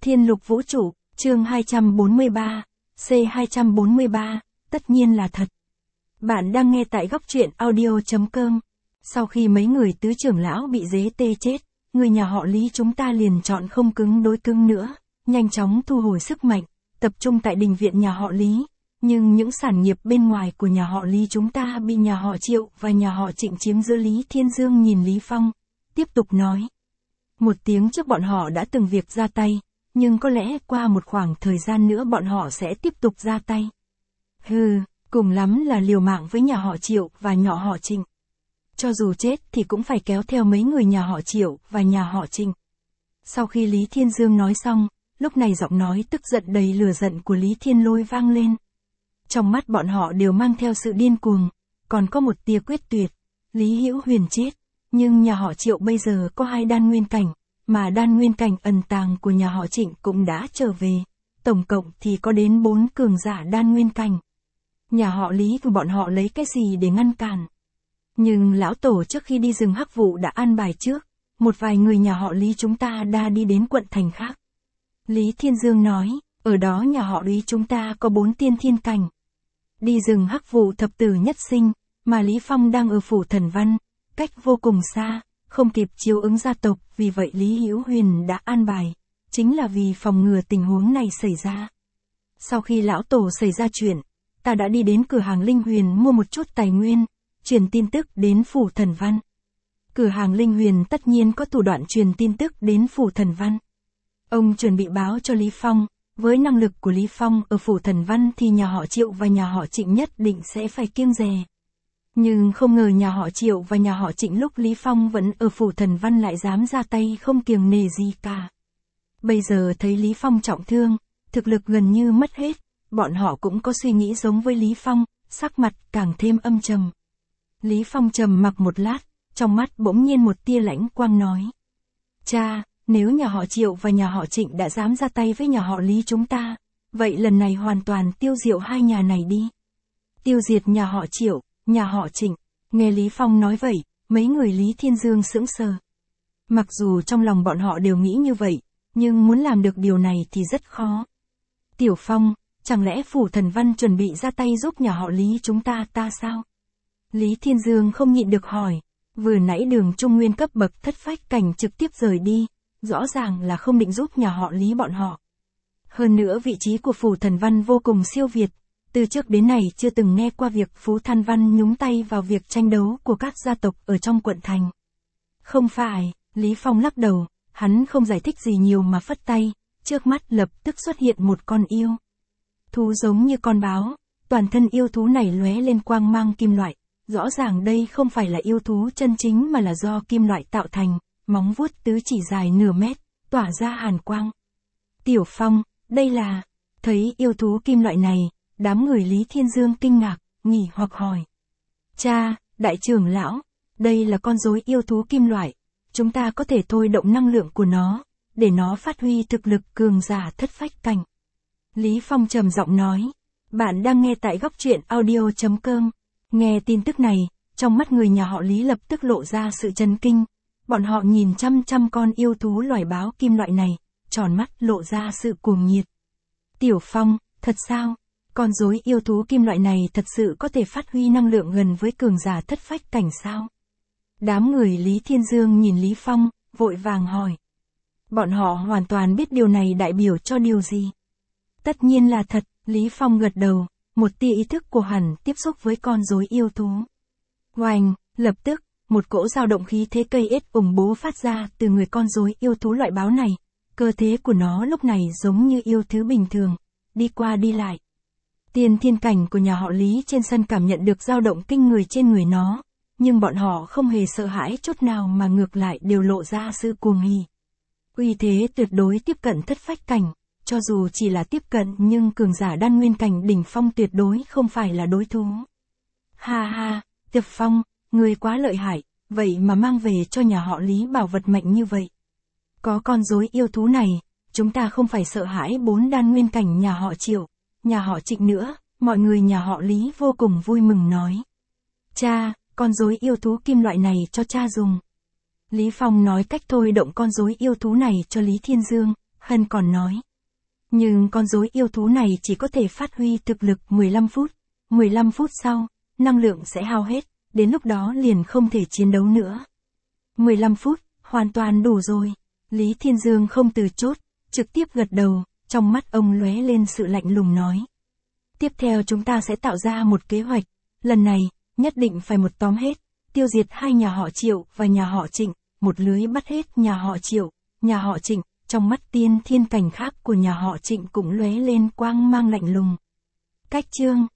Thiên Lục Vũ Trụ, chương 243, C243, tất nhiên là thật. Bạn đang nghe tại góc truyện audio.com. Sau khi mấy người tứ trưởng lão bị dế tê chết, người nhà họ Lý chúng ta liền chọn không cứng đối cứng nữa, nhanh chóng thu hồi sức mạnh, tập trung tại đình viện nhà họ Lý. Nhưng những sản nghiệp bên ngoài của nhà họ Lý chúng ta bị nhà họ Triệu và nhà họ Trịnh chiếm giữ. Lý Thiên Dương nhìn Lý Phong, tiếp tục nói. Một tiếng trước bọn họ đã từng việc ra tay, nhưng có lẽ qua một khoảng thời gian nữa bọn họ sẽ tiếp tục ra tay. Hừ, cùng lắm là liều mạng với nhà họ Triệu và nhà họ Trịnh. Cho dù chết thì cũng phải kéo theo mấy người nhà họ Triệu và nhà họ Trịnh. Sau khi Lý Thiên Dương nói xong, lúc này giọng nói tức giận đầy lửa giận của Lý Thiên Lôi vang lên. Trong mắt bọn họ đều mang theo sự điên cuồng, còn có một tia quyết tuyệt. Lý Hữu Huyền chết, nhưng nhà họ Triệu bây giờ có 2 đan nguyên cảnh, mà đan nguyên cảnh ẩn tàng của nhà họ Trịnh cũng đã trở về. Tổng cộng thì có đến 4 cường giả đan nguyên cảnh. Nhà họ Lý của bọn họ lấy cái gì để ngăn cản? Nhưng lão tổ trước khi đi rừng hắc vụ đã an bài trước, một vài người nhà họ Lý chúng ta đã đi đến quận thành khác. Lý Thiên Dương nói, ở đó nhà họ Lý chúng ta có 4 tiên thiên cảnh. Đi rừng hắc vụ thập tử nhất sinh, mà Lý Phong đang ở phủ Thần Văn, cách vô cùng xa, không kịp chiếu ứng gia tộc, vì vậy Lý Hữu Huyền đã an bài, chính là vì phòng ngừa tình huống này xảy ra. Sau khi lão tổ xảy ra chuyện, ta đã đi đến cửa hàng Linh Huyền mua một chút tài nguyên, truyền tin tức đến phủ Thần Văn. Cửa hàng Linh Huyền tất nhiên có thủ đoạn truyền tin tức đến phủ Thần Văn. Ông chuẩn bị báo cho Lý Phong, với năng lực của Lý Phong ở phủ Thần Văn thì nhà họ Triệu và nhà họ Trịnh nhất định sẽ phải kiêng dè. Nhưng không ngờ nhà họ Triệu và nhà họ Trịnh lúc Lý Phong vẫn ở phủ Thần Văn lại dám ra tay không kiêng nể gì cả. Bây giờ thấy Lý Phong trọng thương, thực lực gần như mất hết, bọn họ cũng có suy nghĩ giống với Lý Phong, sắc mặt càng thêm âm trầm. Lý Phong trầm mặc một lát, trong mắt bỗng nhiên một tia lãnh quang nói. Cha, nếu nhà họ Triệu và nhà họ Trịnh đã dám ra tay với nhà họ Lý chúng ta, vậy lần này hoàn toàn tiêu diệt 2 nhà này đi. Tiêu diệt nhà họ Triệu, nhà họ Trịnh. Nghe Lý Phong nói vậy, mấy người Lý Thiên Dương sững sờ. Mặc dù trong lòng bọn họ đều nghĩ như vậy, nhưng muốn làm được điều này thì rất khó. Tiểu Phong, chẳng lẽ phủ Thần Văn chuẩn bị ra tay giúp nhà họ Lý chúng ta sao? Lý Thiên Dương không nhịn được hỏi, vừa nãy Đường Trung Nguyên cấp bậc thất phách cảnh trực tiếp rời đi, rõ ràng là không định giúp nhà họ Lý bọn họ. Hơn nữa vị trí của phủ Thần Văn vô cùng siêu việt, từ trước đến nay chưa từng nghe qua việc Phú Thần Văn nhúng tay vào việc tranh đấu của các gia tộc ở trong quận thành. Không phải, Lý Phong lắc đầu, hắn không giải thích gì nhiều mà phất tay, trước mắt lập tức xuất hiện một con yêu. Thú giống như con báo, toàn thân yêu thú này lóe lên quang mang kim loại, rõ ràng đây không phải là yêu thú chân chính mà là do kim loại tạo thành, móng vuốt tứ chỉ dài nửa mét, tỏa ra hàn quang. Tiểu Phong, đây là... Thấy yêu thú kim loại này, đám người Lý Thiên Dương kinh ngạc, nghỉ hoặc hỏi. Cha, đại trưởng lão, đây là con rối yêu thú kim loại, chúng ta có thể thôi động năng lượng của nó, để nó phát huy thực lực cường giả thất phách cảnh. Lý Phong trầm giọng nói, bạn đang nghe tại góc truyện audio.com. Nghe tin tức này, trong mắt người nhà họ Lý lập tức lộ ra sự chấn kinh. Bọn họ nhìn chăm con yêu thú loài báo kim loại này, tròn mắt lộ ra sự cuồng nhiệt. Tiểu Phong, thật sao? Con rối yêu thú kim loại này thật sự có thể phát huy năng lượng gần với cường giả thất phách cảnh sao? Đám người Lý Thiên Dương nhìn Lý Phong, vội vàng hỏi. Bọn họ hoàn toàn biết điều này đại biểu cho điều gì? Tất nhiên là thật, Lý Phong gật đầu, một tia ý thức của hắn tiếp xúc với con rối yêu thú. Oanh, lập tức, một cỗ dao động khí thế cây ết ủng bố phát ra từ người con rối yêu thú loại báo này. Cơ thể của nó lúc này giống như yêu thú bình thường, đi qua đi lại. Tiên thiên cảnh của nhà họ Lý trên sân cảm nhận được dao động kinh người trên người nó, nhưng bọn họ không hề sợ hãi chút nào mà ngược lại đều lộ ra sự cuồng hỉ. Uy thế tuyệt đối tiếp cận thất phách cảnh, cho dù chỉ là tiếp cận nhưng cường giả đan nguyên cảnh đỉnh phong tuyệt đối không phải là đối thủ. Ha ha, Tiệp Phong, ngươi quá lợi hại, vậy mà mang về cho nhà họ Lý bảo vật mạnh như vậy. Có con rối yêu thú này, chúng ta không phải sợ hãi 4 đan nguyên cảnh nhà họ Triệu, nhà họ Trịnh nữa, mọi người nhà họ Lý vô cùng vui mừng nói. Cha, con rối yêu thú kim loại này cho cha dùng. Lý Phong nói cách thôi động con rối yêu thú này cho Lý Thiên Dương, Hân còn nói. Nhưng con rối yêu thú này chỉ có thể phát huy thực lực 15 phút. 15 phút sau, năng lượng sẽ hao hết, đến lúc đó liền không thể chiến đấu nữa. 15 phút, hoàn toàn đủ rồi. Lý Thiên Dương không từ chốt, trực tiếp gật đầu, trong mắt ông lóe lên sự lạnh lùng nói. Tiếp theo chúng ta sẽ tạo ra một kế hoạch, lần này, nhất định phải một tóm hết, tiêu diệt hai nhà họ Triệu và nhà họ Trịnh, một lưới bắt hết nhà họ Triệu, nhà họ Trịnh, trong mắt tiên thiên cảnh khác của nhà họ Trịnh cũng lóe lên quang mang lạnh lùng. Cách chương